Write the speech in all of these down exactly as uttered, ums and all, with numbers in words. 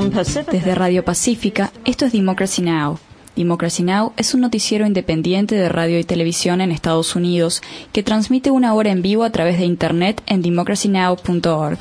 Desde Radio Pacífica, esto es Democracy Now! Democracy Now! Es un noticiero independiente de radio y televisión en Estados Unidos que transmite una hora en vivo a través de Internet en democracy now punto org.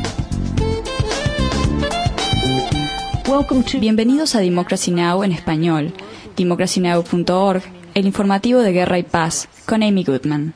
Bienvenidos a Democracy Now! En español, democracy now punto org, el informativo de Guerra y Paz, con Amy Goodman.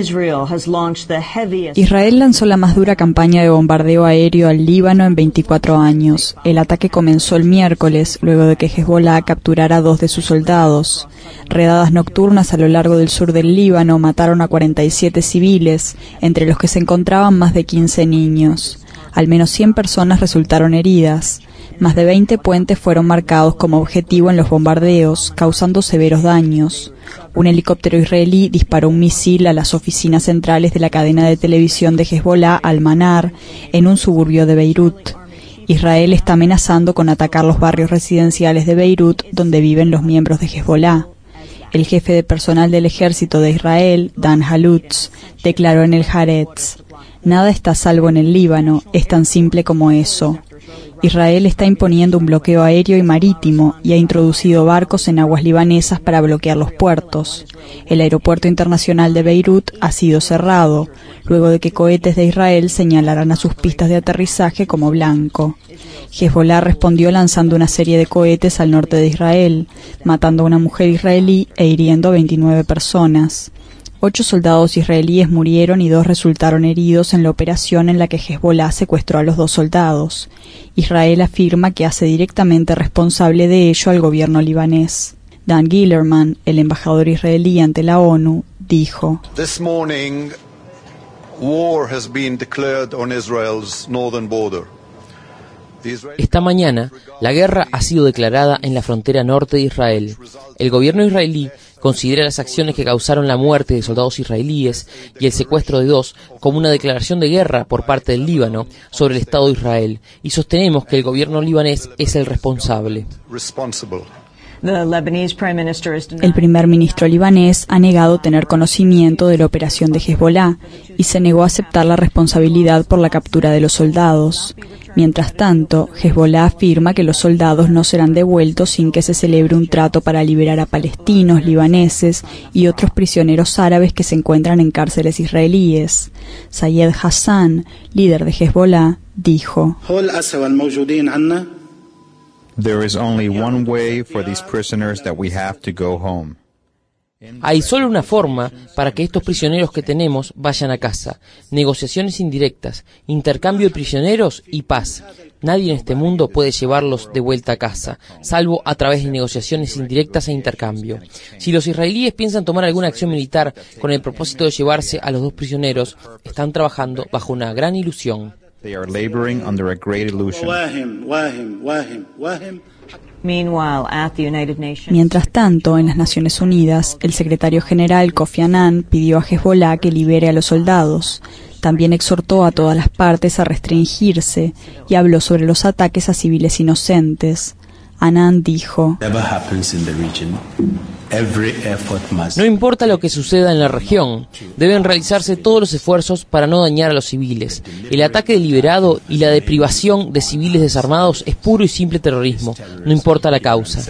Israel lanzó la más dura campaña de bombardeo aéreo al Líbano en veinticuatro años. El ataque comenzó el miércoles, luego de que Hezbollah capturara a dos de sus soldados. Redadas nocturnas a lo largo del sur del Líbano mataron a cuarenta y siete civiles, entre los que se encontraban más de quince niños. Al menos cien personas resultaron heridas. Más de veinte puentes fueron marcados como objetivo en los bombardeos, causando severos daños. Un helicóptero israelí disparó un misil a las oficinas centrales de la cadena de televisión de Hezbollah Al-Manar, en un suburbio de Beirut. Israel está amenazando con atacar los barrios residenciales de Beirut, donde viven los miembros de Hezbollah. El jefe de personal del ejército de Israel, Dan Halutz, declaró en el Haaretz: "Nada está a salvo en el Líbano, es tan simple como eso". Israel está imponiendo un bloqueo aéreo y marítimo y ha introducido barcos en aguas libanesas para bloquear los puertos. El aeropuerto internacional de Beirut ha sido cerrado, luego de que cohetes de Israel señalaran a sus pistas de aterrizaje como blanco. Hezbollah respondió lanzando una serie de cohetes al norte de Israel, matando a una mujer israelí e hiriendo a veintinueve personas. Ocho soldados israelíes murieron y dos resultaron heridos en la operación en la que Hezbollah secuestró a los dos soldados. Israel afirma que hace directamente responsable de ello al gobierno libanés. Dan Gillerman, el embajador israelí ante la ONU, dijo: This morning, war has been declared on Israel's northern border. Esta mañana, la guerra ha sido declarada en la frontera norte de Israel. El gobierno israelí considera las acciones que causaron la muerte de soldados israelíes y el secuestro de dos como una declaración de guerra por parte del Líbano sobre el Estado de Israel, y sostenemos que el gobierno libanés es el responsable. El primer ministro libanés ha negado tener conocimiento de la operación de Hezbollah y se negó a aceptar la responsabilidad por la captura de los soldados. Mientras tanto, Hezbollah afirma que los soldados no serán devueltos sin que se celebre un trato para liberar a palestinos, libaneses y otros prisioneros árabes que se encuentran en cárceles israelíes. Sayed Hassan, líder de Hezbollah, dijo: There is only one way for these prisoners that we have to go home. Hay solo una forma para que estos prisioneros que tenemos vayan a casa: negociaciones indirectas, intercambio de prisioneros y paz. Nadie en este mundo puede llevarlos de vuelta a casa, salvo a través de negociaciones indirectas e intercambio. Si los israelíes piensan tomar alguna acción militar con el propósito de llevarse a los dos prisioneros, están trabajando bajo una gran ilusión. They are laboring under a great illusion. Mientras tanto, en las Naciones Unidas, el secretario general Kofi Annan pidió a Hezbollah que libere a los soldados. También exhortó a todas las partes a restringirse y habló sobre los ataques a civiles inocentes. Annan dijo: No importa lo que suceda en la región, deben realizarse todos los esfuerzos para no dañar a los civiles. El ataque deliberado y la deprivación de civiles desarmados es puro y simple terrorismo, no importa la causa.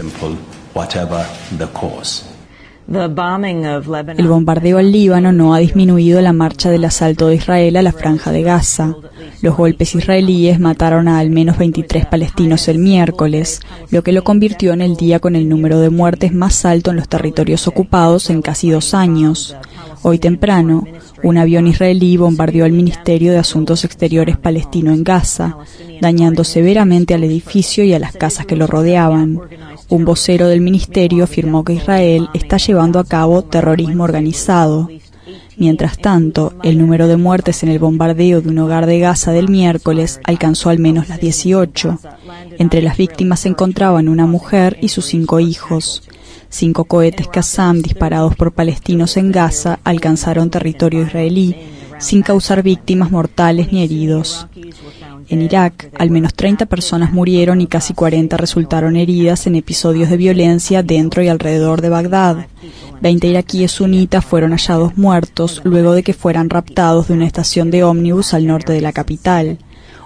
El bombardeo al Líbano no ha disminuido la marcha del asalto de Israel a la Franja de Gaza. Los golpes israelíes mataron a al menos veintitrés palestinos el miércoles, lo que lo convirtió en el día con el número de muertes más alto en los territorios ocupados en casi dos años. Hoy temprano, un avión israelí bombardeó el Ministerio de Asuntos Exteriores palestino en Gaza, dañando severamente al edificio y a las casas que lo rodeaban. Un vocero del ministerio afirmó que Israel está llevando a cabo terrorismo organizado. Mientras tanto, el número de muertes en el bombardeo de un hogar de Gaza del miércoles alcanzó al menos las dieciocho. Entre las víctimas se encontraban una mujer y sus cinco hijos. Cinco cohetes Qassam disparados por palestinos en Gaza alcanzaron territorio israelí, sin causar víctimas mortales ni heridos. En Irak, al menos treinta personas murieron y casi cuarenta resultaron heridas en episodios de violencia dentro y alrededor de Bagdad. Veinte iraquíes sunitas fueron hallados muertos luego de que fueran raptados de una estación de ómnibus al norte de la capital.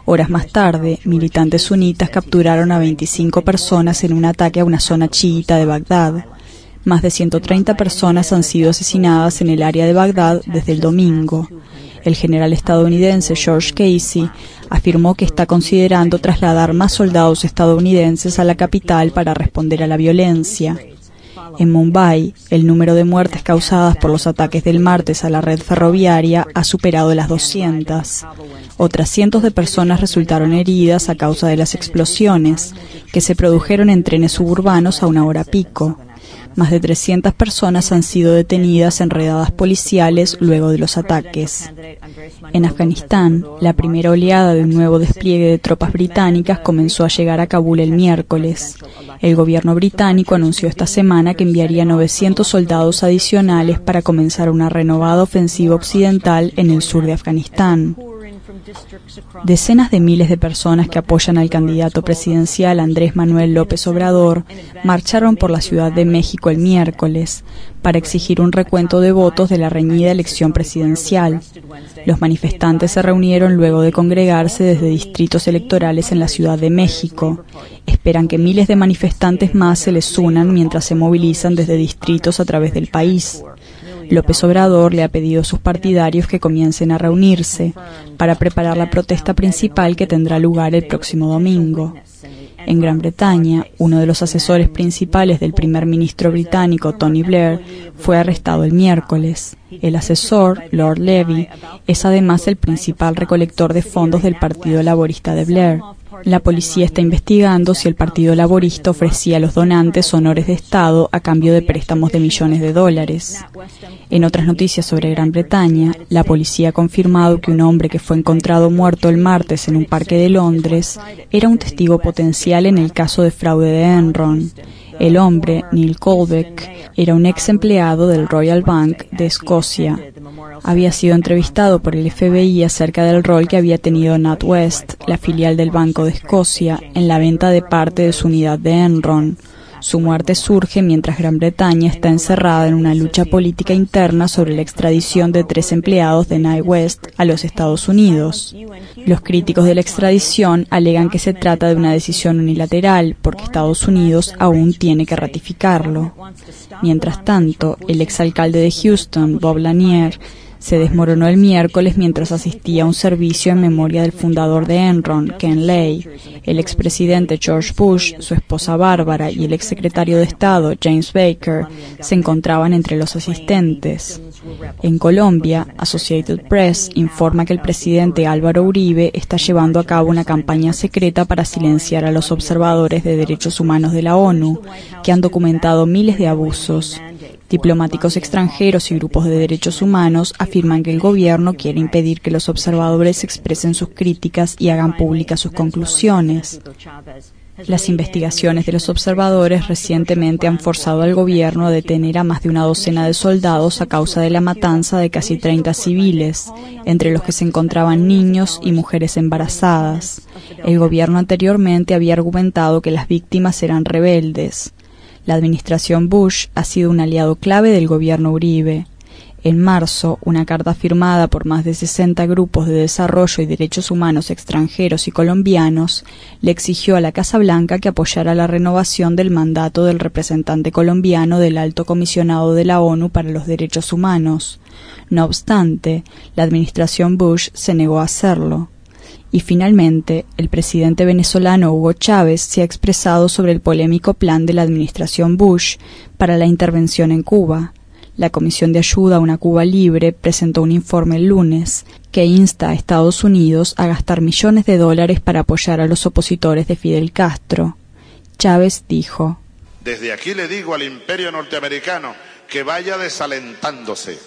Horas más tarde, militantes sunitas capturaron a veinticinco personas en un ataque a una zona chiita de Bagdad. Más de ciento treinta personas han sido asesinadas en el área de Bagdad desde el domingo. El general estadounidense George Casey afirmó que está considerando trasladar más soldados estadounidenses a la capital para responder a la violencia. En Mumbai, el número de muertes causadas por los ataques del martes a la red ferroviaria ha superado las doscientas. Otras cientos de personas resultaron heridas a causa de las explosiones, que se produjeron en trenes suburbanos a una hora pico. Más de trescientas personas han sido detenidas en redadas policiales luego de los ataques. En Afganistán, la primera oleada de un nuevo despliegue de tropas británicas comenzó a llegar a Kabul el miércoles. El gobierno británico anunció esta semana que enviaría novecientos soldados adicionales para comenzar una renovada ofensiva occidental en el sur de Afganistán. Decenas de miles de personas que apoyan al candidato presidencial Andrés Manuel López Obrador marcharon por la Ciudad de México el miércoles para exigir un recuento de votos de la reñida elección presidencial. Los manifestantes se reunieron luego de congregarse desde distritos electorales en la Ciudad de México. Esperan que miles de manifestantes más se les unan mientras se movilizan desde distritos a través del país. López Obrador le ha pedido a sus partidarios que comiencen a reunirse para preparar la protesta principal que tendrá lugar el próximo domingo. En Gran Bretaña, uno de los asesores principales del primer ministro británico, Tony Blair, fue arrestado el miércoles. El asesor, Lord Levy, es además el principal recolector de fondos del Partido Laborista de Blair. La policía está investigando si el Partido Laborista ofrecía a los donantes honores de Estado a cambio de préstamos de millones de dólares. En otras noticias sobre Gran Bretaña, la policía ha confirmado que un hombre que fue encontrado muerto el martes en un parque de Londres era un testigo potencial en el caso de fraude de Enron. El hombre, Neil Colbeck, era un ex empleado del Royal Bank de Escocia. Había sido entrevistado por el F B I acerca del rol que había tenido NatWest, la filial del Banco de Escocia, en la venta de parte de su unidad de Enron. Su muerte surge mientras Gran Bretaña está encerrada en una lucha política interna sobre la extradición de tres empleados de NatWest a los Estados Unidos. Los críticos de la extradición alegan que se trata de una decisión unilateral porque Estados Unidos aún tiene que ratificarlo. Mientras tanto, el exalcalde de Houston, Bob Lanier, se desmoronó el miércoles mientras asistía a un servicio en memoria del fundador de Enron, Ken Lay. El expresidente George Bush, su esposa Bárbara y el exsecretario de Estado, James Baker, se encontraban entre los asistentes. En Colombia, Associated Press informa que el presidente Álvaro Uribe está llevando a cabo una campaña secreta para silenciar a los observadores de derechos humanos de la ONU, que han documentado miles de abusos. Diplomáticos extranjeros y grupos de derechos humanos afirman que el gobierno quiere impedir que los observadores expresen sus críticas y hagan públicas sus conclusiones. Las investigaciones de los observadores recientemente han forzado al gobierno a detener a más de una docena de soldados a causa de la matanza de casi treinta civiles, entre los que se encontraban niños y mujeres embarazadas. El gobierno anteriormente había argumentado que las víctimas eran rebeldes. La administración Bush ha sido un aliado clave del gobierno Uribe. En marzo, una carta firmada por más de sesenta grupos de desarrollo y derechos humanos extranjeros y colombianos le exigió a la Casa Blanca que apoyara la renovación del mandato del representante colombiano del Alto Comisionado de la ONU para los Derechos Humanos. No obstante, la administración Bush se negó a hacerlo. Y finalmente, el presidente venezolano Hugo Chávez se ha expresado sobre el polémico plan de la administración Bush para la intervención en Cuba. La Comisión de Ayuda a una Cuba Libre presentó un informe el lunes que insta a Estados Unidos a gastar millones de dólares para apoyar a los opositores de Fidel Castro. Chávez dijo: Desde aquí le digo al imperio norteamericano que vaya desalentándose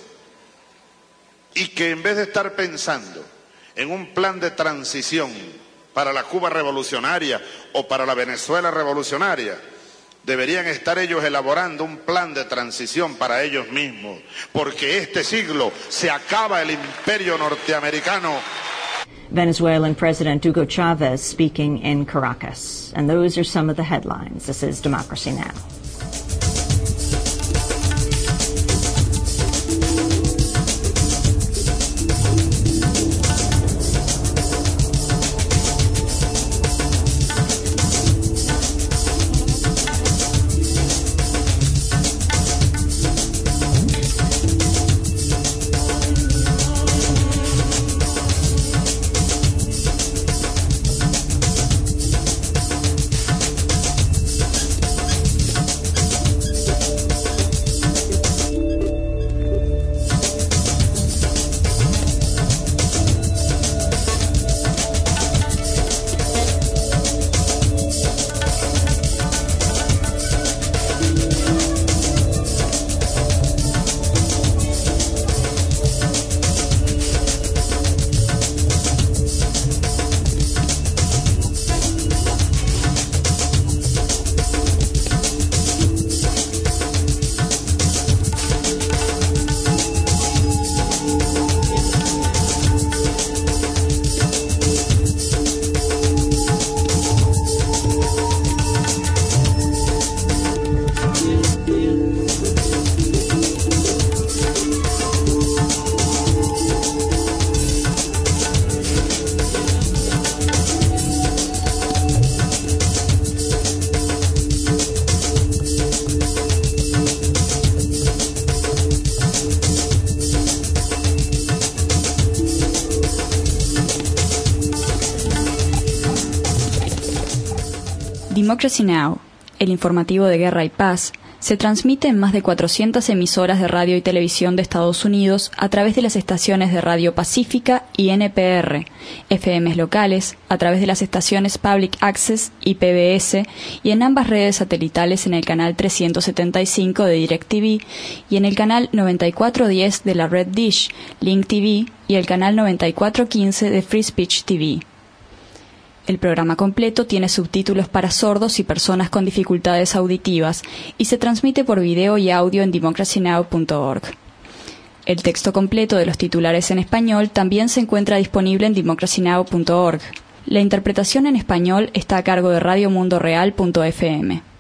y que en vez de estar pensando en un plan de transición para la Cuba revolucionaria o para la Venezuela revolucionaria, deberían estar ellos elaborando un plan de transición para ellos mismos, porque este siglo se acaba el imperio norteamericano. Venezuelan President Hugo Chavez speaking in Caracas. And those are some of the headlines. This is Democracy Now! Democracy Now!, el informativo de guerra y paz, se transmite en más de cuatrocientas emisoras de radio y televisión de Estados Unidos a través de las estaciones de Radio Pacífica y N P R, F Ms locales, a través de las estaciones Public Access y P B S, y en ambas redes satelitales en el canal trescientos setenta y cinco de DirecTV y en el canal noventa y cuatro diez de la red Dish, Link T V y el canal noventa y cuatro quince de Free Speech T V. El programa completo tiene subtítulos para sordos y personas con dificultades auditivas y se transmite por video y audio en democracy now punto org. El texto completo de los titulares en español también se encuentra disponible en democracy now punto org. La interpretación en español está a cargo de radio mundo real punto f m.